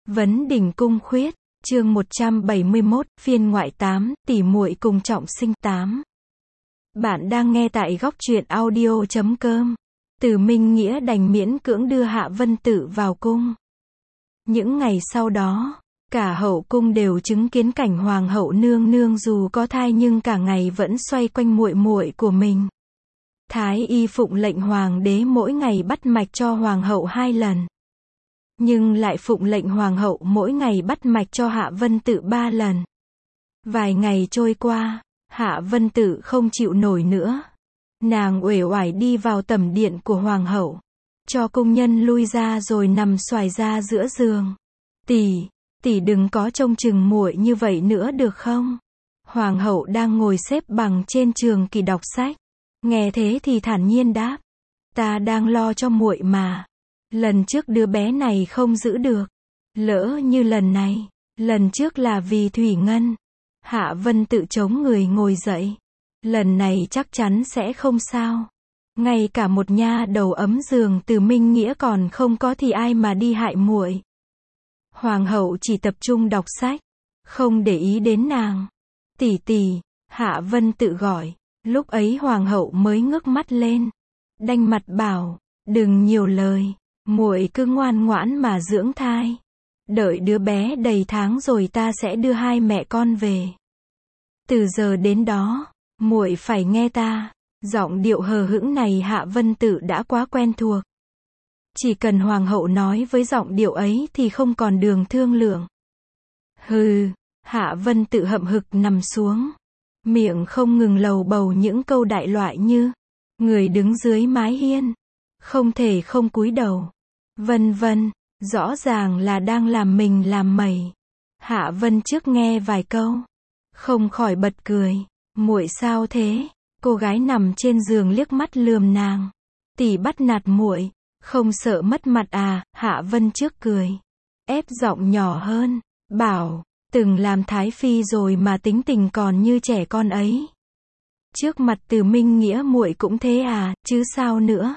Vấn Đỉnh Cung Khuyết, chương 171, phiên ngoại 8, tỉ muội cùng trọng sinh 8. Bạn đang nghe tại góc truyện audio.com. Từ Minh Nghĩa đành miễn cưỡng đưa Hạ Vân Tự vào cung. Những ngày sau đó, cả hậu cung đều chứng kiến cảnh hoàng hậu nương nương dù có thai nhưng cả ngày vẫn xoay quanh muội muội của mình. Thái y phụng lệnh hoàng đế mỗi ngày bắt mạch cho hoàng hậu 2 lần. Nhưng lại phụng lệnh hoàng hậu mỗi ngày bắt mạch cho Hạ Vân Tự 3 lần. Vài ngày trôi qua, Hạ Vân Tự không chịu nổi nữa. Nàng uể oải đi vào tẩm điện của hoàng hậu, cho cung nhân lui ra rồi nằm xoài ra giữa giường. Tỷ đừng có trông chừng muội như vậy nữa được không? Hoàng hậu đang ngồi xếp bằng trên trường kỷ đọc sách. Nghe thế thì thản nhiên đáp. Ta đang lo cho muội mà. Lần trước đứa bé này không giữ được. Lỡ như lần này. Lần trước là vì Thủy Ngân. Hạ Vân Tự chống người ngồi dậy. Lần này chắc chắn sẽ không sao. Ngay cả một nha đầu ấm giường Từ Minh Nghĩa còn không có thì ai mà đi hại muội. Hoàng hậu chỉ tập trung đọc sách, không để ý đến nàng. Tỷ, Hạ Vân Tự gọi. Lúc ấy hoàng hậu mới ngước mắt lên, đanh mặt bảo, đừng nhiều lời, muội cứ ngoan ngoãn mà dưỡng thai. Đợi đứa bé đầy tháng rồi ta sẽ đưa hai mẹ con về. Từ giờ đến đó, muội phải nghe ta. Giọng điệu hờ hững này Hạ Vân Tự đã quá quen thuộc. Chỉ cần hoàng hậu nói với giọng điệu ấy thì không còn đường thương lượng. Hừ, Hạ Vân Tự hậm hực nằm xuống. Miệng không ngừng lầu bầu những câu đại loại như, người đứng dưới mái hiên, không thể không cúi đầu, vân vân, rõ ràng là đang làm mình làm mẩy. Hạ Vân trước nghe vài câu, không khỏi bật cười, muội sao thế? Cô gái nằm trên giường liếc mắt lườm nàng, tỷ bắt nạt muội, không sợ mất mặt à? Hạ Vân trước cười, ép giọng nhỏ hơn, bảo, từng làm thái phi rồi mà tính tình còn như trẻ con ấy. Trước mặt Từ Minh Nghĩa muội cũng thế à, chứ sao nữa?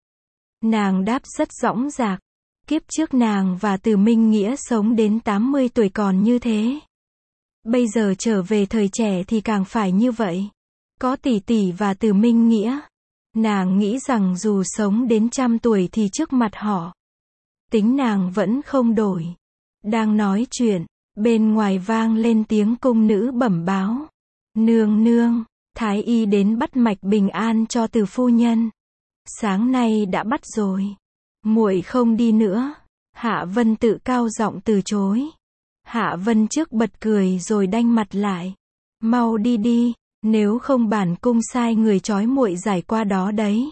Nàng đáp rất dõng dạc. Kiếp trước nàng và Từ Minh Nghĩa sống đến 80 tuổi còn như thế. Bây giờ trở về thời trẻ thì càng phải như vậy. Có tỷ và Từ Minh Nghĩa. Nàng nghĩ rằng dù sống đến 100 tuổi thì trước mặt họ, tính nàng vẫn không đổi. Đang nói chuyện, bên ngoài vang lên tiếng cung nữ bẩm báo. Nương nương, thái y đến bắt mạch bình an cho Từ phu nhân. Sáng nay đã bắt rồi. Muội không đi nữa. Hạ Vân Tự cao giọng từ chối. Hạ Vân trước bật cười rồi đanh mặt lại. Mau đi đi, nếu không bản cung sai người trói muội giải qua đó đấy.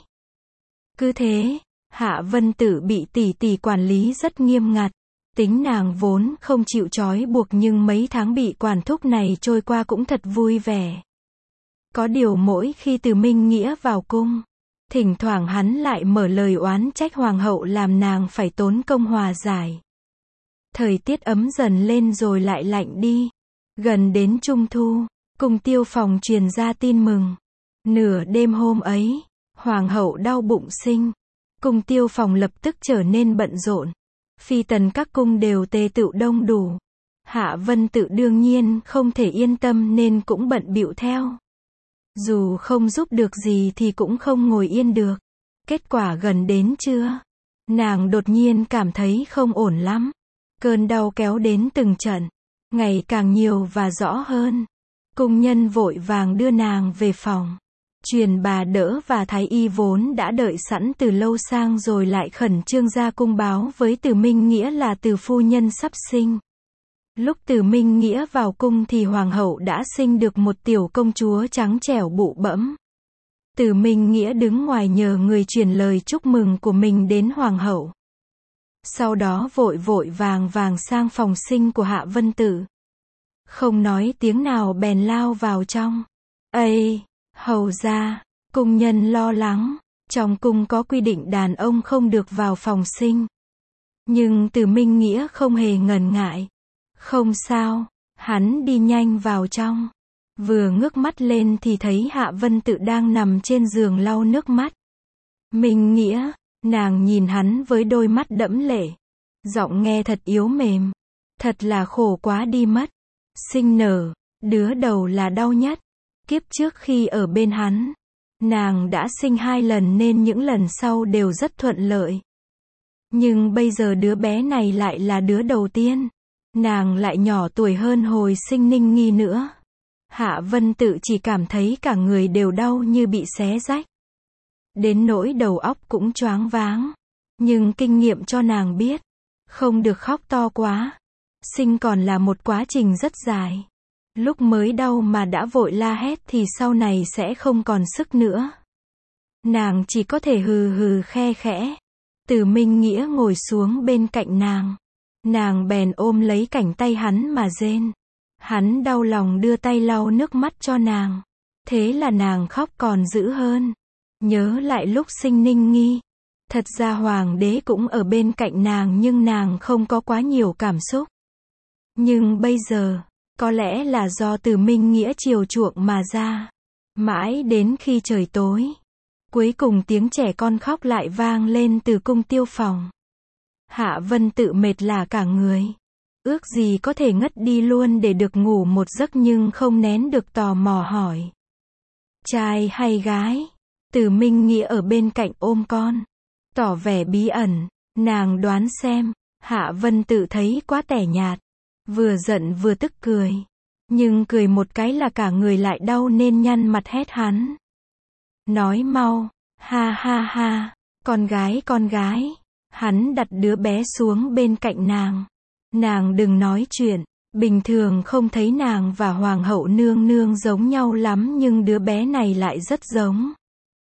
Cứ thế, Hạ Vân Tự bị tỷ quản lý rất nghiêm ngặt. Tính nàng vốn không chịu trói buộc nhưng mấy tháng bị quản thúc này trôi qua cũng thật vui vẻ. Có điều mỗi khi Từ Minh Nghĩa vào cung, thỉnh thoảng hắn lại mở lời oán trách hoàng hậu làm nàng phải tốn công hòa giải. Thời tiết ấm dần lên rồi lại lạnh đi. Gần đến Trung Thu, cung Tiêu Phòng truyền ra tin mừng. Nửa đêm hôm ấy, hoàng hậu đau bụng sinh. Cung Tiêu Phòng lập tức trở nên bận rộn. Phi tần các cung đều tề tựu đông đủ. Hạ Vân Tự đương nhiên không thể yên tâm nên cũng bận bịu theo. Dù không giúp được gì thì cũng không ngồi yên được. Kết quả gần đến trưa, nàng đột nhiên cảm thấy không ổn lắm. Cơn đau kéo đến từng trận, ngày càng nhiều và rõ hơn. Cung nhân vội vàng đưa nàng về phòng. Truyền bà đỡ và thái y vốn đã đợi sẵn từ lâu sang rồi lại khẩn trương ra cung báo với Từ Minh Nghĩa là Từ phu nhân sắp sinh. Lúc Từ Minh Nghĩa vào cung thì hoàng hậu đã sinh được một tiểu công chúa trắng trẻo bụ bẫm. Từ Minh Nghĩa đứng ngoài nhờ người truyền lời chúc mừng của mình đến hoàng hậu. Sau đó vội vàng sang phòng sinh của Hạ Vân Tự. Không nói tiếng nào bèn lao vào trong. Ây! Hầu ra, cung nhân lo lắng, trong cung có quy định đàn ông không được vào phòng sinh. Nhưng Từ Minh Nghĩa không hề ngần ngại. Không sao, hắn đi nhanh vào trong. Vừa ngước mắt lên thì thấy Hạ Vân Tự đang nằm trên giường lau nước mắt. Minh Nghĩa, nàng nhìn hắn với đôi mắt đẫm lệ. Giọng nghe thật yếu mềm. Thật là khổ quá đi mất. Sinh nở, đứa đầu là đau nhất. Kiếp trước khi ở bên hắn, nàng đã sinh 2 lần nên những lần sau đều rất thuận lợi. Nhưng bây giờ đứa bé này lại là đứa đầu tiên. Nàng lại nhỏ tuổi hơn hồi sinh Ninh Nghi nữa. Hạ Vân Tự chỉ cảm thấy cả người đều đau như bị xé rách. Đến nỗi đầu óc cũng choáng váng. Nhưng kinh nghiệm cho nàng biết, không được khóc to quá. Sinh còn là một quá trình rất dài. Lúc mới đau mà đã vội la hét thì sau này sẽ không còn sức nữa. Nàng chỉ có thể hừ hừ khe khẽ. Từ Minh Nghĩa ngồi xuống bên cạnh nàng. Nàng bèn ôm lấy cánh tay hắn mà rên. Hắn đau lòng đưa tay lau nước mắt cho nàng. Thế là nàng khóc còn dữ hơn. Nhớ lại lúc sinh Ninh Nghi. Thật ra hoàng đế cũng ở bên cạnh nàng nhưng nàng không có quá nhiều cảm xúc. Nhưng bây giờ, có lẽ là do Từ Minh Nghĩa chiều chuộng mà ra. Mãi đến khi trời tối, cuối cùng tiếng trẻ con khóc lại vang lên từ cung Tiêu Phòng. Hạ Vân Tự mệt lả cả người. Ước gì có thể ngất đi luôn để được ngủ một giấc nhưng không nén được tò mò hỏi. Trai hay gái? Từ Minh Nghĩa ở bên cạnh ôm con. Tỏ vẻ bí ẩn. Nàng đoán xem. Hạ Vân Tự thấy quá tẻ nhạt. Vừa giận vừa tức cười. Nhưng cười một cái là cả người lại đau nên nhăn mặt hét hắn. Nói mau. Ha ha ha. Con gái. Hắn đặt đứa bé xuống bên cạnh nàng. Nàng đừng nói chuyện. Bình thường không thấy nàng và Hoàng hậu nương nương giống nhau lắm nhưng đứa bé này lại rất giống.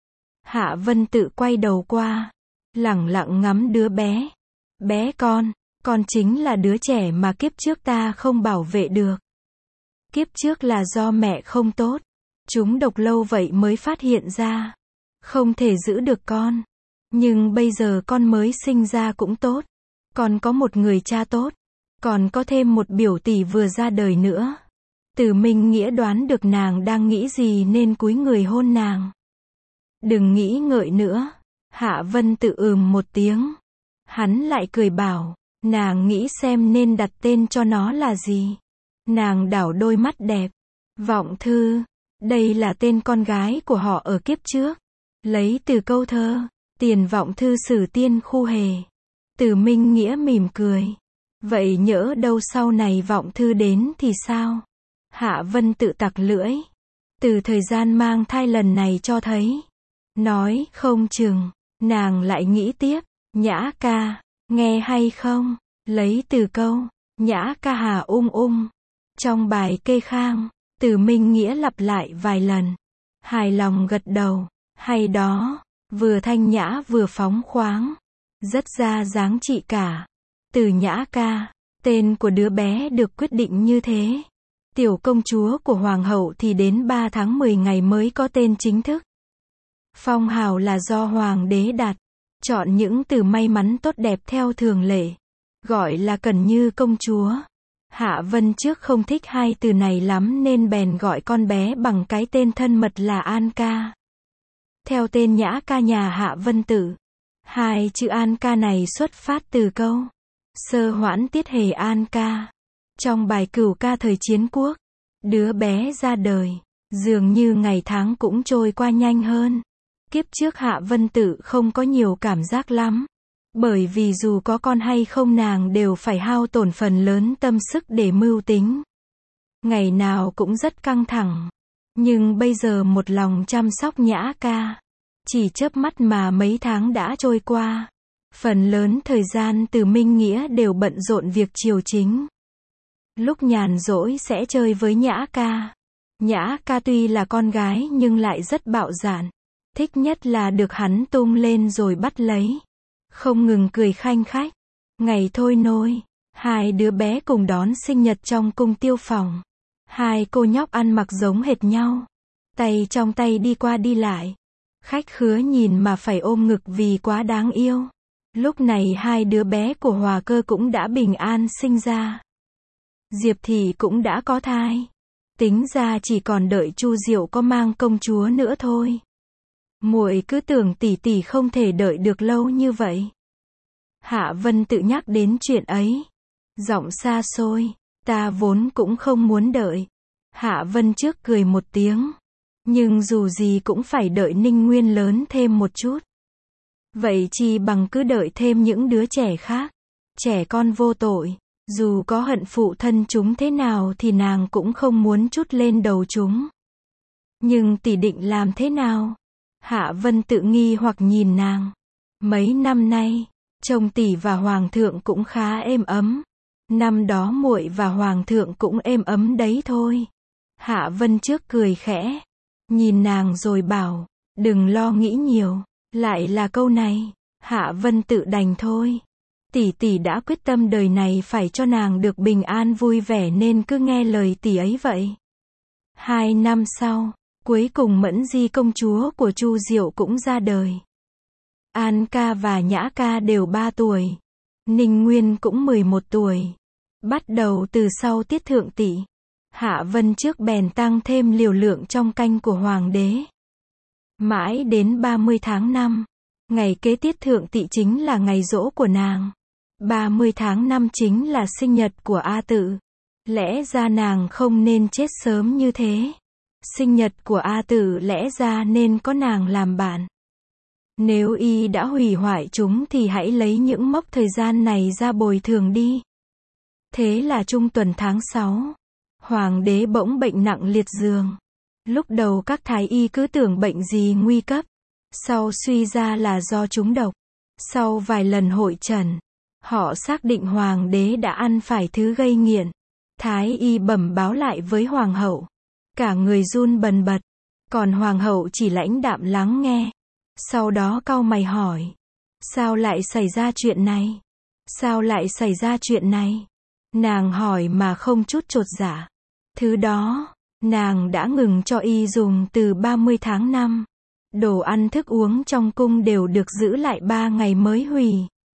Hạ Vân Tự quay đầu qua. Lẳng lặng ngắm đứa bé. Bé con chính là đứa trẻ mà kiếp trước ta không bảo vệ được. Kiếp trước là do mẹ không tốt. Chúng độc lâu vậy mới phát hiện ra. Không thể giữ được con. Nhưng bây giờ con mới sinh ra cũng tốt. Còn có một người cha tốt. Còn có thêm một biểu tỷ vừa ra đời nữa. Từ Minh Nghĩa đoán được nàng đang nghĩ gì nên cúi người hôn nàng. Đừng nghĩ ngợi nữa. Hạ Vân Tự một tiếng. Hắn lại cười bảo. Nàng nghĩ xem nên đặt tên cho nó là gì. Nàng đảo đôi mắt đẹp. Vọng Thư. Đây là tên con gái của họ ở kiếp trước. Lấy từ câu thơ. Tiền Vọng Thư Sử Tiên Khu Hề. Từ Minh Nghĩa mỉm cười. Vậy nhỡ đâu sau này Vọng Thư đến thì sao? Hạ Vân Tự tặc lưỡi. Từ thời gian mang thai lần này cho thấy. Nói không chừng. Nàng lại nghĩ tiếp. Nhã ca. Nghe hay không? Lấy từ câu. Nhã ca hà Trong bài kê khang. Từ Minh Nghĩa lặp lại vài lần. Hài lòng gật đầu. Hay đó. Vừa thanh nhã vừa phóng khoáng. Rất ra dáng chị cả. Từ Nhã ca. Tên của đứa bé được quyết định như thế. Tiểu công chúa của Hoàng hậu thì đến 3 tháng 10 ngày mới có tên chính thức. Phong hào là do Hoàng đế đặt. Chọn những từ may mắn tốt đẹp theo thường lệ. Gọi là Cẩn Như công chúa. Hạ Vân trước không thích hai từ này lắm nên bèn gọi con bé bằng cái tên thân mật là An ca. Theo tên Nhã ca nhà Hạ Vân Tự. Hai chữ An ca này xuất phát từ câu Sơ Hoãn Tiết Hề An ca. Trong bài cửu ca thời chiến quốc. Đứa bé ra đời. Dường như ngày tháng cũng trôi qua nhanh hơn. Kiếp trước Hạ Vân Tự không có nhiều cảm giác lắm. Bởi vì dù có con hay không nàng đều phải hao tổn phần lớn tâm sức để mưu tính. Ngày nào cũng rất căng thẳng. Nhưng bây giờ một lòng chăm sóc Nhã ca. Chỉ chớp mắt mà mấy tháng đã trôi qua. Phần lớn thời gian Từ Minh Nghĩa đều bận rộn việc triều chính. Lúc nhàn rỗi sẽ chơi với Nhã ca. Nhã ca tuy là con gái nhưng lại rất bạo dạn. Thích nhất là được hắn tung lên rồi bắt lấy. Không ngừng cười khanh khách. Ngày thôi nôi. Hai đứa bé cùng đón sinh nhật trong cung Tiêu Phòng. Hai cô nhóc ăn mặc giống hệt nhau. Tay trong tay đi qua đi lại. Khách khứa nhìn mà phải ôm ngực vì quá đáng yêu. Lúc này hai đứa bé của Hòa Cơ cũng đã bình an sinh ra. Diệp Thị cũng đã có thai. Tính ra chỉ còn đợi Chu Diệu có mang công chúa nữa thôi. Muội cứ tưởng tỷ tỷ không thể đợi được lâu như vậy. Hạ Vân Tự nhắc đến chuyện ấy. Giọng xa xôi, ta vốn cũng không muốn đợi. Hạ Vân trước cười một tiếng. Nhưng dù gì cũng phải đợi Ninh Nguyên lớn thêm một chút. Vậy chi bằng cứ đợi thêm những đứa trẻ khác. Trẻ con vô tội. Dù có hận phụ thân chúng thế nào thì nàng cũng không muốn trút lên đầu chúng. Nhưng tỷ định làm thế nào? Hạ Vân tự nghi hoặc nhìn nàng. Mấy năm nay, chồng tỷ và hoàng thượng cũng khá êm ấm. Năm đó muội và hoàng thượng cũng êm ấm đấy thôi. Hạ Vân trước cười khẽ, nhìn nàng rồi bảo, đừng lo nghĩ nhiều. Lại là câu này, Hạ Vân tự đành thôi. Tỷ tỷ đã quyết tâm đời này phải cho nàng được bình an vui vẻ nên cứ nghe lời tỷ ấy vậy. 2 năm sau, cuối cùng Mẫn Di công chúa của Chu Diệu cũng ra đời. An ca và Nhã ca đều 3 tuổi. Ninh Nguyên cũng 11 tuổi. Bắt đầu từ sau tiết thượng tỵ, Hạ Vân trước bèn tăng thêm liều lượng trong canh của hoàng đế. Mãi đến 30 tháng 5, ngày kế tiết thượng tỵ chính là ngày giỗ của nàng. 30 tháng 5 chính là sinh nhật của A Tự. Lẽ ra nàng không nên chết sớm như thế. Sinh nhật của A Tự lẽ ra nên có nàng làm bạn. Nếu y đã hủy hoại chúng thì hãy lấy những mốc thời gian này ra bồi thường đi. Thế là trung tuần tháng 6, hoàng đế bỗng bệnh nặng liệt giường. Lúc đầu các thái y cứ tưởng bệnh gì nguy cấp, sau suy ra là do trúng độc. Sau vài lần hội chẩn, họ xác định hoàng đế đã ăn phải thứ gây nghiện. Thái y bẩm báo lại với hoàng hậu. Cả người run bần bật, còn hoàng hậu chỉ lãnh đạm lắng nghe. Sau đó cau mày hỏi, sao lại xảy ra chuyện này? Sao lại xảy ra chuyện này? Nàng hỏi mà không chút chột dạ. Thứ đó, nàng đã ngừng cho y dùng từ 30 tháng 5. Đồ ăn thức uống trong cung đều được giữ lại 3 ngày mới hủy.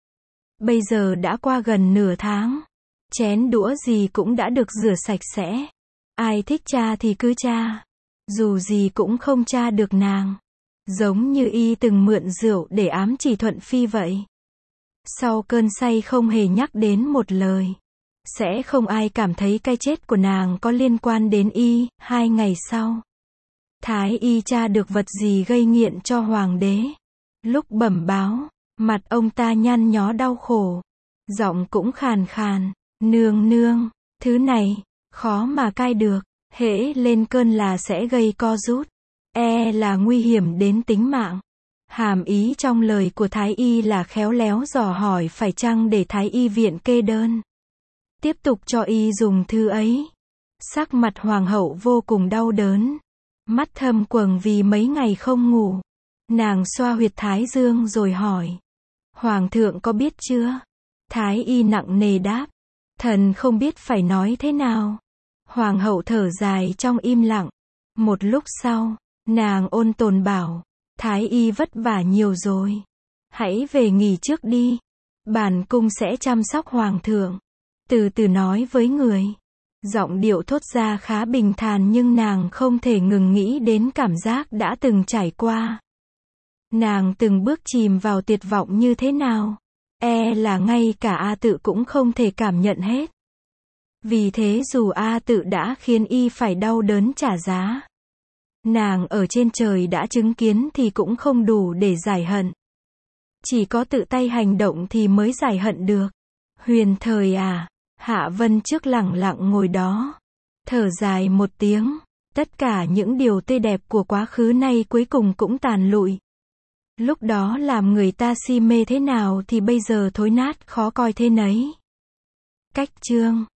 Bây giờ đã qua gần nửa tháng. Chén đũa gì cũng đã được rửa sạch sẽ. Ai thích tra thì cứ tra. Dù gì cũng không tra được nàng. Giống như y từng mượn rượu để ám chỉ Thuận Phi vậy. Sau cơn say không hề nhắc đến một lời. Sẽ không ai cảm thấy cái chết của nàng có liên quan đến y. 2 ngày sau, thái y tra được vật gì gây nghiện cho hoàng đế. Lúc bẩm báo, mặt ông ta nhăn nhó đau khổ. Giọng cũng khàn khàn, nương nương, thứ này, khó mà cai được. Hễ lên cơn là sẽ gây co rút. Là nguy hiểm đến tính mạng. Hàm ý trong lời của thái y là khéo léo dò hỏi phải chăng để thái y viện kê đơn. Tiếp tục cho y dùng thứ ấy. Sắc mặt hoàng hậu vô cùng đau đớn. Mắt thâm quầng vì mấy ngày không ngủ. Nàng xoa huyệt thái dương rồi hỏi. Hoàng thượng có biết chưa? Thái y nặng nề đáp. Thần không biết phải nói thế nào. Hoàng hậu thở dài trong im lặng. Một lúc sau, nàng ôn tồn bảo. Thái y vất vả nhiều rồi. Hãy về nghỉ trước đi. Bản cung sẽ chăm sóc hoàng thượng. Từ từ nói với người. Giọng điệu thốt ra khá bình thản nhưng nàng không thể ngừng nghĩ đến cảm giác đã từng trải qua. Nàng từng bước chìm vào tuyệt vọng như thế nào. Là ngay cả A Tự cũng không thể cảm nhận hết. Vì thế dù A Tự đã khiến y phải đau đớn trả giá. Nàng ở trên trời đã chứng kiến thì cũng không đủ để giải hận. Chỉ có tự tay hành động thì mới giải hận được. Huyền thời à. Hạ Vân trước lẳng lặng ngồi đó. Thở dài một tiếng. Tất cả những điều tươi đẹp của quá khứ nay cuối cùng cũng tàn lụi. Lúc đó làm người ta si mê thế nào thì bây giờ thối nát khó coi thế nấy. Cách chương